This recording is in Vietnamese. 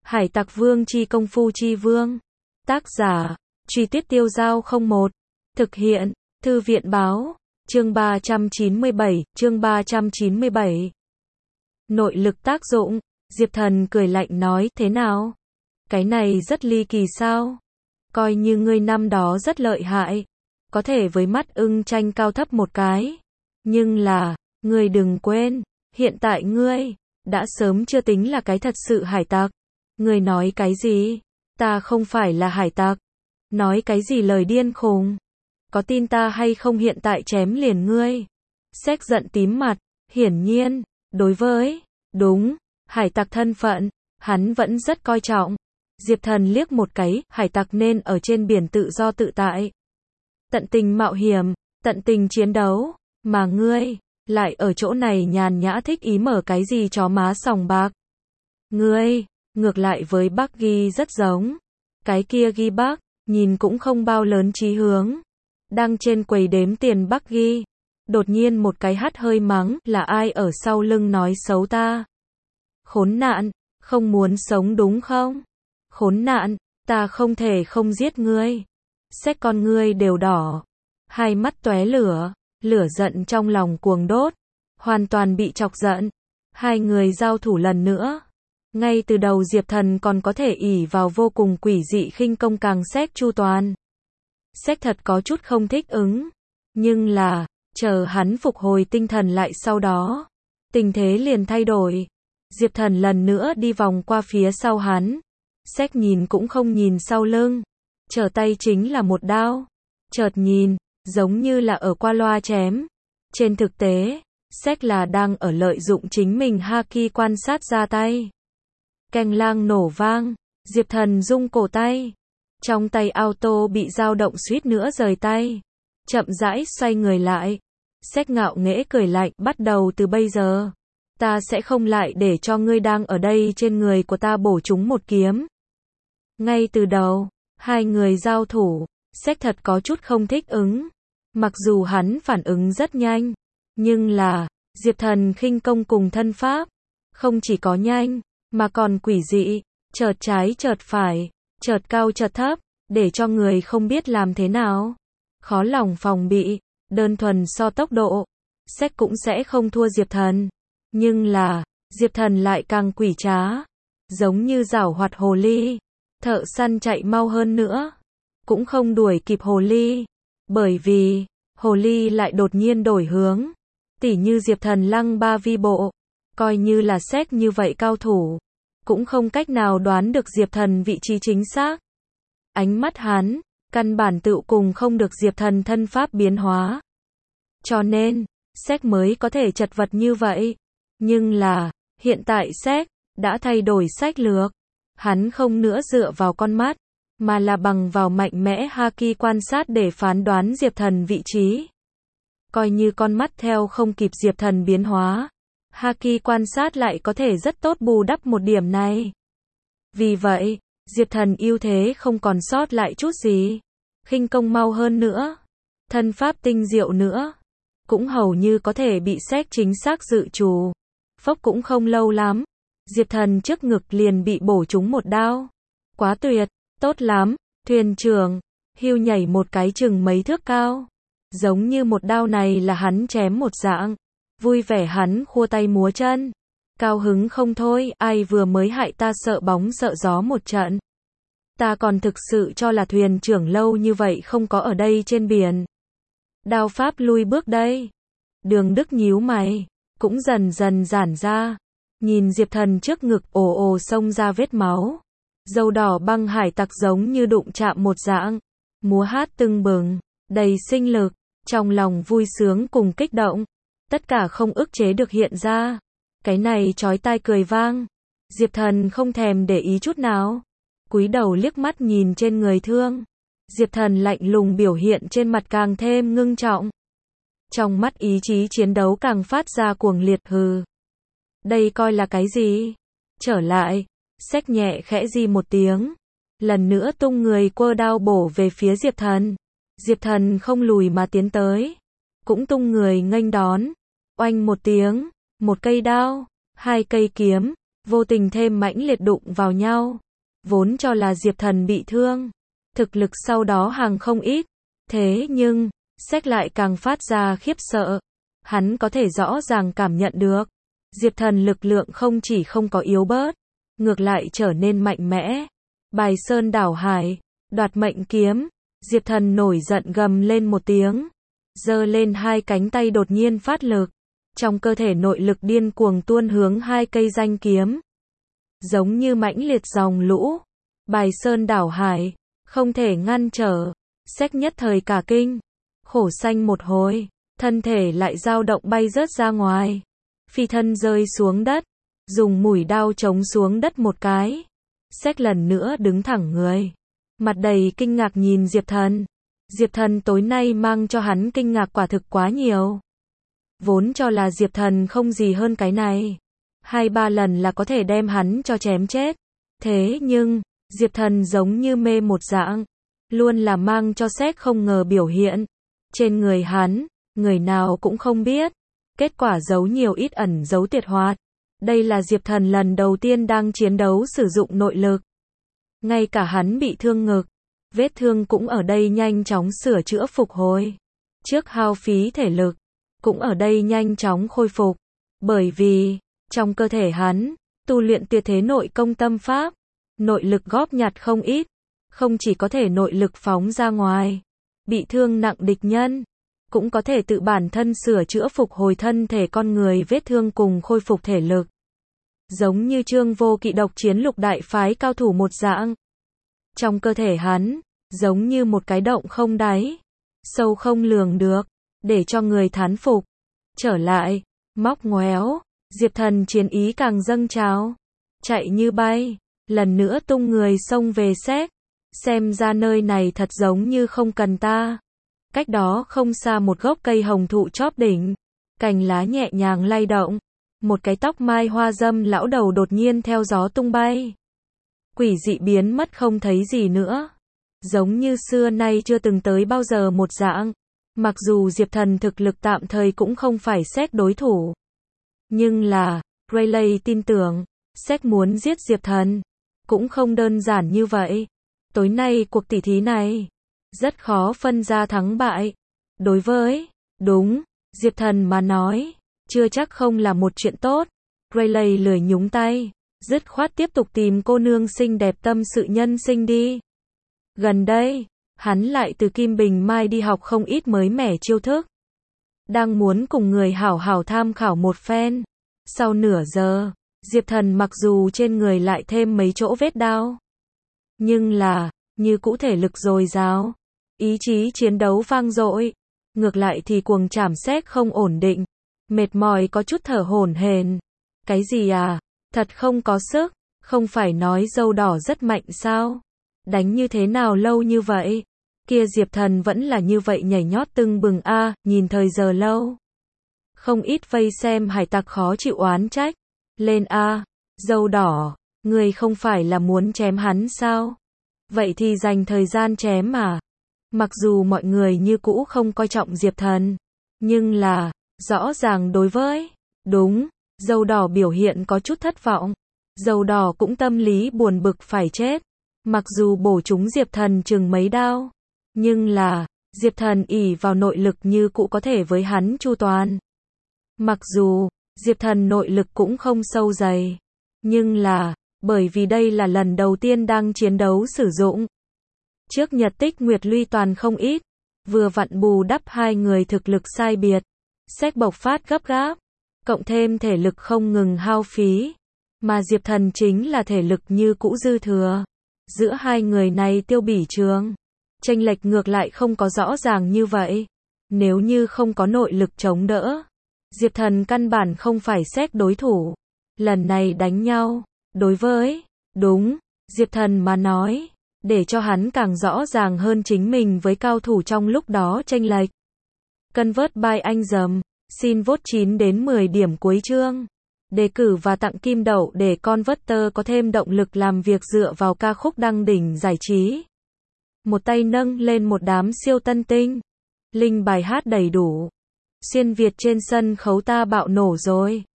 Hải Tặc Vương chi công phu chi vương. Tác giả, Truy Tuyết Tiêu Dao 01. Thực hiện, Thư viện báo, chương 397, chương 397. Nội lực tác dụng, Diệp Thần cười lạnh nói, thế nào? Cái này rất ly kỳ sao? Coi như ngươi năm đó rất lợi hại, có thể với mắt ưng tranh cao thấp một cái. Nhưng là, ngươi đừng quên, hiện tại ngươi, đã sớm chưa tính là cái thật sự hải tặc. Ngươi nói cái gì? Ta không phải là hải tặc. Nói cái gì lời điên khùng? Có tin ta hay không hiện tại chém liền ngươi? Séc giận tím mặt, hiển nhiên, đối với, đúng, hải tặc thân phận, hắn vẫn rất coi trọng. Diệp Thần liếc một cái, hải tặc nên ở trên biển tự do tự tại. Tận tình mạo hiểm, tận tình chiến đấu, mà ngươi, lại ở chỗ này nhàn nhã thích ý mở cái gì chó má sòng bạc. Ngươi, ngược lại với Buggy rất giống. Cái kia ghi bác, nhìn cũng không bao lớn chí hướng. Đang trên quầy đếm tiền Buggy. Đột nhiên một cái hắt hơi mắng, là ai ở sau lưng nói xấu ta? Khốn nạn, không muốn sống đúng không? Khốn nạn, ta không thể không giết ngươi. Xét con ngươi đều đỏ. Hai mắt tóe lửa, lửa giận trong lòng cuồng đốt. Hoàn toàn bị chọc giận. Hai người giao thủ lần nữa. Ngay từ đầu Diệp Thần còn có thể ỷ vào vô cùng quỷ dị khinh công càng xét chu toàn. Xét thật có chút không thích ứng. Nhưng là, chờ hắn phục hồi tinh thần lại sau đó. Tình thế liền thay đổi. Diệp Thần lần nữa đi vòng qua phía sau hắn. Xét nhìn cũng không nhìn sau lưng. Trở tay chính là một đao. Chợt nhìn, giống như là ở qua loa chém. Trên thực tế, xét là đang ở lợi dụng chính mình haki quan sát ra tay. Keng lang nổ vang, Diệp Thần rung cổ tay. Trong tay auto bị dao động suýt nữa rời tay. Chậm rãi xoay người lại. Xét ngạo nghễ cười lạnh, bắt đầu từ bây giờ. Ta sẽ không lại để cho ngươi đang ở đây trên người của ta bổ trúng một kiếm. Ngay từ đầu, hai người giao thủ, xét thật có chút không thích ứng. Mặc dù hắn phản ứng rất nhanh, nhưng là, Diệp Thần khinh công cùng thân pháp, không chỉ có nhanh, mà còn quỷ dị, chợt trái chợt phải, chợt cao chợt thấp, để cho người không biết làm thế nào. Khó lòng phòng bị, đơn thuần so tốc độ, xét cũng sẽ không thua Diệp Thần. Nhưng là, Diệp Thần lại càng quỷ trá, giống như giảo hoạt hồ ly. Thợ săn chạy mau hơn nữa, cũng không đuổi kịp hồ ly, bởi vì, hồ ly lại đột nhiên đổi hướng. Tỉ như Diệp Thần lăng ba vi bộ, coi như là xét như vậy cao thủ, cũng không cách nào đoán được Diệp Thần vị trí chính xác. Ánh mắt hắn, căn bản tựu cùng không được Diệp Thần thân pháp biến hóa. Cho nên, xét mới có thể chật vật như vậy. Nhưng là, hiện tại xét, đã thay đổi sách lược. Hắn không nữa dựa vào con mắt, mà là bằng vào mạnh mẽ haki quan sát để phán đoán Diệp Thần vị trí. Coi như con mắt theo không kịp Diệp Thần biến hóa, haki quan sát lại có thể rất tốt bù đắp một điểm này. Vì vậy, Diệp Thần ưu thế không còn sót lại chút gì. Khinh công mau hơn nữa, thân pháp tinh diệu nữa, cũng hầu như có thể bị xét chính xác dự trù. Phốc cũng không lâu lắm, Diệp Thần trước ngực liền bị bổ trúng một đao. Quá tuyệt, tốt lắm, thuyền trưởng. Hưu nhảy một cái chừng mấy thước cao. Giống như một đao này là hắn chém một dạng. Vui vẻ hắn khua tay múa chân. Cao hứng không thôi, ai vừa mới hại ta sợ bóng sợ gió một trận. Ta còn thực sự cho là thuyền trưởng lâu như vậy không có ở đây trên biển. Đao pháp lui bước đây. Đường Đức nhíu mày, cũng dần dần giãn ra. Nhìn Diệp Thần trước ngực ồ ồ xông ra vết máu. Dầu đỏ băng hải tặc giống như đụng chạm một dạng. Múa hát tưng bừng, đầy sinh lực, trong lòng vui sướng cùng kích động. Tất cả không ức chế được hiện ra. Cái này chói tai cười vang. Diệp Thần không thèm để ý chút nào. Cúi đầu liếc mắt nhìn trên người thương. Diệp Thần lạnh lùng biểu hiện trên mặt càng thêm ngưng trọng. Trong mắt ý chí chiến đấu càng phát ra cuồng liệt hừ. Đây coi là cái gì? Trở lại, xách nhẹ khẽ di một tiếng. Lần nữa tung người quơ đao bổ về phía Diệp Thần. Diệp Thần không lùi mà tiến tới. Cũng tung người nghênh đón. Oanh một tiếng, một cây đao, hai cây kiếm, vô tình thêm mãnh liệt đụng vào nhau. Vốn cho là Diệp Thần bị thương, thực lực sau đó hàng không ít. Thế nhưng, Séc lại càng phát ra khiếp sợ. Hắn có thể rõ ràng cảm nhận được. Diệp Thần lực lượng không chỉ không có yếu bớt, ngược lại trở nên mạnh mẽ. Bài sơn đảo hải, đoạt mệnh kiếm. Diệp Thần nổi giận gầm lên một tiếng. Giơ lên hai cánh tay đột nhiên phát lực. Trong cơ thể nội lực điên cuồng tuôn hướng hai cây danh kiếm. Giống như mãnh liệt dòng lũ. Bài sơn đảo hải, không thể ngăn trở. Séc nhất thời cả kinh. Khổ sanh một hồi, thân thể lại dao động bay rớt ra ngoài. Phi thân rơi xuống đất, dùng mũi đao chống xuống đất một cái. Séc lần nữa đứng thẳng người. Mặt đầy kinh ngạc nhìn Diệp Thần. Diệp Thần tối nay mang cho hắn kinh ngạc quả thực quá nhiều. Vốn cho là Diệp Thần không gì hơn cái này. 2-3 lần là có thể đem hắn cho chém chết. Thế nhưng, Diệp Thần giống như mê một dạng. Luôn là mang cho Séc không ngờ biểu hiện. Trên người hắn, người nào cũng không biết. Kết quả giấu nhiều ít ẩn giấu tuyệt hoạt. Đây là Diệp Thần lần đầu tiên đang chiến đấu sử dụng nội lực. Ngay cả hắn bị thương ngực. Vết thương cũng ở đây nhanh chóng sửa chữa phục hồi. Trước hao phí thể lực, cũng ở đây nhanh chóng khôi phục. Bởi vì, trong cơ thể hắn, tu luyện tuyệt thế nội công tâm pháp. Nội lực góp nhặt không ít. Không chỉ có thể nội lực phóng ra ngoài. Bị thương nặng địch nhân. Cũng có thể tự bản thân sửa chữa phục hồi thân thể con người vết thương cùng khôi phục thể lực. Giống như Trương Vô Kỵ độc chiến lục đại phái cao thủ một dạng. Trong cơ thể hắn, giống như một cái động không đáy. Sâu không lường được, để cho người thán phục. Trở lại, móc ngoéo, Diệp Thần chiến ý càng dâng trào. Chạy như bay, lần nữa tung người xông về Séc. Xem ra nơi này thật giống như không cần ta. Cách đó không xa một gốc cây hồng thụ chóp đỉnh. Cành lá nhẹ nhàng lay động. Một cái tóc mai hoa dâm lão đầu đột nhiên theo gió tung bay. Quỷ dị biến mất không thấy gì nữa. Giống như xưa nay chưa từng tới bao giờ một dạng. Mặc dù Diệp Thần thực lực tạm thời cũng không phải Séc đối thủ. Nhưng là, Rayleigh tin tưởng, Séc muốn giết Diệp Thần. Cũng không đơn giản như vậy. Tối nay cuộc tỉ thí này, rất khó phân ra thắng bại. Đối với, đúng, Diệp Thần mà nói, chưa chắc không là một chuyện tốt. Rayleigh lười nhúng tay, dứt khoát tiếp tục tìm cô nương xinh đẹp tâm sự nhân sinh đi. Gần đây, hắn lại từ Kim Bình Mai đi học không ít mới mẻ chiêu thức. Đang muốn cùng người hảo hảo tham khảo một phen. Sau nửa giờ, Diệp Thần mặc dù trên người lại thêm mấy chỗ vết đao. Nhưng là, như cũ thể lực dồi dào. Ý chí chiến đấu vang dội. Ngược lại thì cuồng chảm Séc không ổn định. Mệt mỏi có chút thở hổn hển. Cái gì à? Thật không có sức. Không phải nói dâu đỏ rất mạnh sao? Đánh như thế nào lâu như vậy? Kia Diệp Thần vẫn là như vậy nhảy nhót tưng bừng a, nhìn thời giờ lâu. Không ít vây xem hải tặc khó chịu oán trách. Lên a, dâu đỏ, người không phải là muốn chém hắn sao? Vậy thì dành thời gian chém mà. Mặc dù mọi người như cũ không coi trọng Diệp Thần. Nhưng là, rõ ràng đối với, đúng, dâu đỏ biểu hiện có chút thất vọng. Dâu đỏ cũng tâm lý buồn bực phải chết. Mặc dù bổ trúng Diệp Thần chừng mấy đao. Nhưng là, Diệp Thần ỷ vào nội lực như cũ có thể với hắn chu toàn. Mặc dù, Diệp Thần nội lực cũng không sâu dày. Nhưng là, bởi vì đây là lần đầu tiên đang chiến đấu sử dụng. Trước nhật tích Nguyệt Luy toàn không ít. Vừa vặn bù đắp hai người thực lực sai biệt. Séc bộc phát gấp gáp. Cộng thêm thể lực không ngừng hao phí. Mà Diệp Thần chính là thể lực như cũ dư thừa. Giữa hai người này tiêu bỉ trường. Chênh lệch ngược lại không có rõ ràng như vậy. Nếu như không có nội lực chống đỡ. Diệp Thần căn bản không phải Séc đối thủ. Lần này đánh nhau. Đối với, đúng, Diệp Thần mà nói. Để cho hắn càng rõ ràng hơn chính mình với cao thủ trong lúc đó chênh lệch. Convert by anh dầm. Xin vote 9 đến 10 điểm cuối chương. Đề cử và tặng kim đậu để Converter có thêm động lực làm việc dựa vào ca khúc đăng đỉnh giải trí. Một tay nâng lên một đám siêu tân tinh. Link bài hát đầy đủ. Xuyên Việt trên sân khấu ta bạo nổ rồi.